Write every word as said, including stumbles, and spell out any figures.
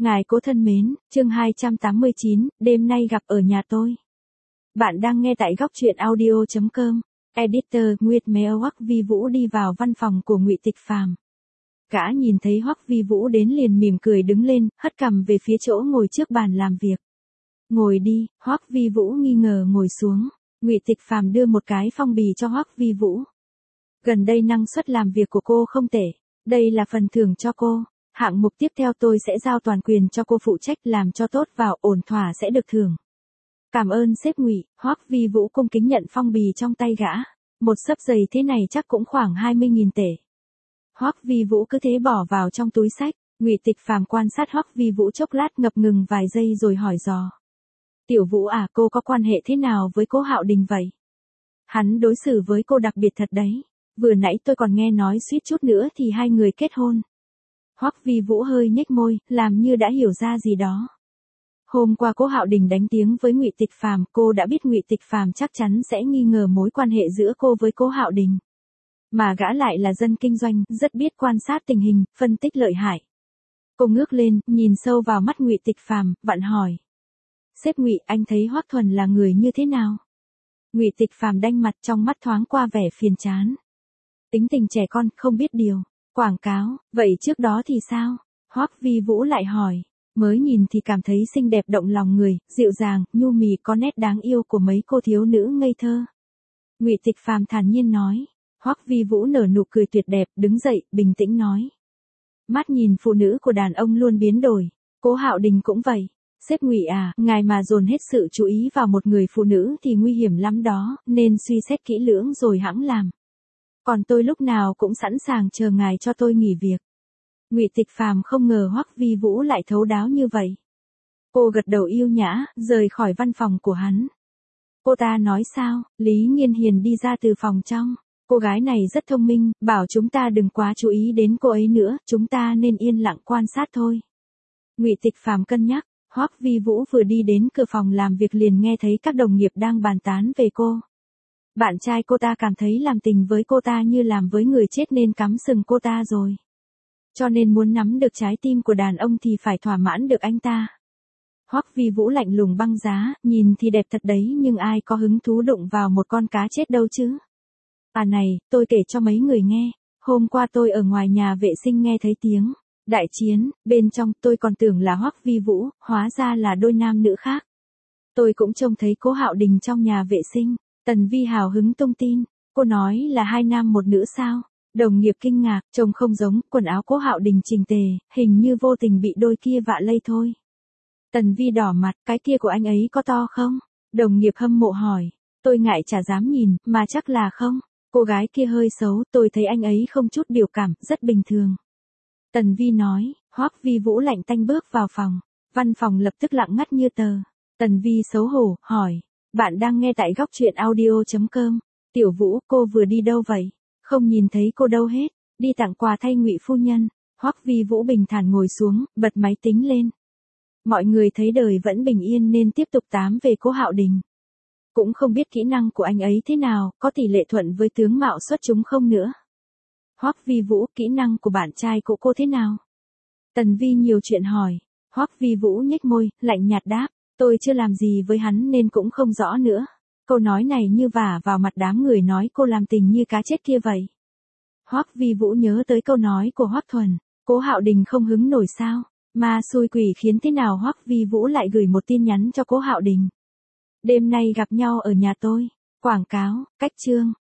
Ngài cố thân mến, chương hai trăm tám mươi chín, đêm nay gặp ở nhà tôi. Bạn đang nghe tại góc truyện audio chấm com. Editor, Nguyệt Mèo. Hoắc Vi Vũ đi vào văn phòng của Ngụy Tịch Phàm. Gã nhìn thấy Hoắc Vi Vũ đến liền mỉm cười đứng lên, hất cằm về phía chỗ ngồi trước bàn làm việc. Ngồi đi. Hoắc Vi Vũ nghi ngờ ngồi xuống. Ngụy Tịch Phàm đưa một cái phong bì cho Hoắc Vi Vũ. Gần đây năng suất làm việc của cô không tệ. Đây là phần thưởng cho cô. Hạng mục tiếp theo tôi sẽ giao toàn quyền cho cô phụ trách, làm cho tốt vào, ổn thỏa sẽ được thưởng. Cảm ơn sếp Ngụy. Hoắc Vi Vũ cung kính nhận phong bì trong tay gã. Một xấp giày thế này chắc cũng khoảng hai mươi nghìn tệ. Hoắc Vi Vũ cứ thế bỏ vào trong túi xách. Ngụy Tịch Phàm quan sát Hoắc Vi Vũ chốc lát, ngập ngừng vài giây rồi hỏi dò. Tiểu Vũ à, cô có quan hệ thế nào với Cố Hạo Đình vậy? Hắn đối xử với cô đặc biệt thật đấy. Vừa nãy tôi còn nghe nói suýt chút nữa thì hai người kết hôn. Hoắc Vi Vũ hơi nhếch môi, làm như đã hiểu ra gì đó. Hôm qua Cố Hạo Đình đánh tiếng với Ngụy Tịch Phàm, cô đã biết Ngụy Tịch Phàm chắc chắn sẽ nghi ngờ mối quan hệ giữa cô với Cố Hạo Đình. Mà gã lại là dân kinh doanh, rất biết quan sát tình hình, phân tích lợi hại. Cô ngước lên, nhìn sâu vào mắt Ngụy Tịch Phàm, vặn hỏi. Sếp Ngụy, anh thấy Hoắc Thuần là người như thế nào? Ngụy Tịch Phàm đanh mặt, trong mắt thoáng qua vẻ phiền chán. Tính tình trẻ con, không biết điều. Quảng cáo, vậy trước đó thì sao? Hoắc Vi Vũ lại hỏi. Mới nhìn thì cảm thấy xinh đẹp động lòng người, dịu dàng, nhu mì, có nét đáng yêu của mấy cô thiếu nữ ngây thơ. Ngụy Tịch Phàm thản nhiên nói. Hoắc Vi Vũ nở nụ cười tuyệt đẹp, đứng dậy, bình tĩnh nói. Mắt nhìn phụ nữ của đàn ông luôn biến đổi. Cố Hạo Đình cũng vậy. Sếp Ngụy à, ngài mà dồn hết sự chú ý vào một người phụ nữ thì nguy hiểm lắm đó, nên suy xét kỹ lưỡng rồi hẵng làm. Còn tôi lúc nào cũng sẵn sàng chờ ngài cho tôi nghỉ việc. Ngụy Tịch Phàm không ngờ Hoắc Vi Vũ lại thấu đáo như vậy. Cô gật đầu yêu nhã, rời khỏi văn phòng của hắn. Cô ta nói sao? Lý Nghiên Hiền đi ra từ phòng trong. Cô gái này rất thông minh, bảo chúng ta đừng quá chú ý đến cô ấy nữa, chúng ta nên yên lặng quan sát thôi. Ngụy Tịch Phàm cân nhắc. Hoắc Vi Vũ vừa đi đến cửa phòng làm việc liền nghe thấy các đồng nghiệp đang bàn tán về cô. Bạn trai cô ta cảm thấy làm tình với cô ta như làm với người chết nên cắm sừng cô ta rồi. Cho nên muốn nắm được trái tim của đàn ông thì phải thỏa mãn được anh ta. Hoắc Vi Vũ lạnh lùng băng giá, nhìn thì đẹp thật đấy nhưng ai có hứng thú đụng vào một con cá chết đâu chứ. À này, tôi kể cho mấy người nghe, hôm qua tôi ở ngoài nhà vệ sinh nghe thấy tiếng đại chiến, bên trong tôi còn tưởng là Hoắc Vi Vũ, hóa ra là đôi nam nữ khác. Tôi cũng trông thấy Cố Hạo Đình trong nhà vệ sinh. Tần Vi hào hứng tung tin, cô nói là hai nam một nữ sao? Đồng nghiệp kinh ngạc, trông không giống, quần áo Cố Hạo Đình chỉnh tề, hình như vô tình bị đôi kia vạ lây thôi. Tần Vi đỏ mặt, cái kia của anh ấy có to không? Đồng nghiệp hâm mộ hỏi, tôi ngại chả dám nhìn, mà chắc là không. Cô gái kia hơi xấu, tôi thấy anh ấy không chút biểu cảm, rất bình thường. Tần Vi nói. Hoắc Vi Vũ lạnh tanh bước vào phòng, văn phòng lập tức lặng ngắt như tờ. Tần Vi xấu hổ, hỏi. Bạn đang nghe tại góc truyện audio chấm com. Tiểu Vũ, cô vừa đi đâu vậy? Không nhìn thấy cô đâu hết. Đi tặng quà thay Ngụy phu nhân. Hoắc Vi Vũ bình thản ngồi xuống, bật máy tính lên. Mọi người thấy đời vẫn bình yên nên tiếp tục tám về Cố Hạo Đình. Cũng không biết kỹ năng của anh ấy thế nào, có tỷ lệ thuận với tướng mạo xuất chúng không nữa. Hoắc Vi Vũ, kỹ năng của bạn trai của cô thế nào? Tần Vi nhiều chuyện hỏi. Hoắc Vi Vũ nhếch môi, lạnh nhạt đáp. Tôi chưa làm gì với hắn nên cũng không rõ nữa. Câu nói này như vả vào mặt đám người nói cô làm tình như cá chết kia vậy. Hoắc Vi Vũ nhớ tới câu nói của Hoắc Thuần. Cố Hạo Đình không hứng nổi sao? Ma xui quỷ khiến thế nào Hoắc Vi Vũ lại gửi một tin nhắn cho Cố Hạo Đình. Đêm nay gặp nhau ở nhà tôi. Quảng cáo, cách chương.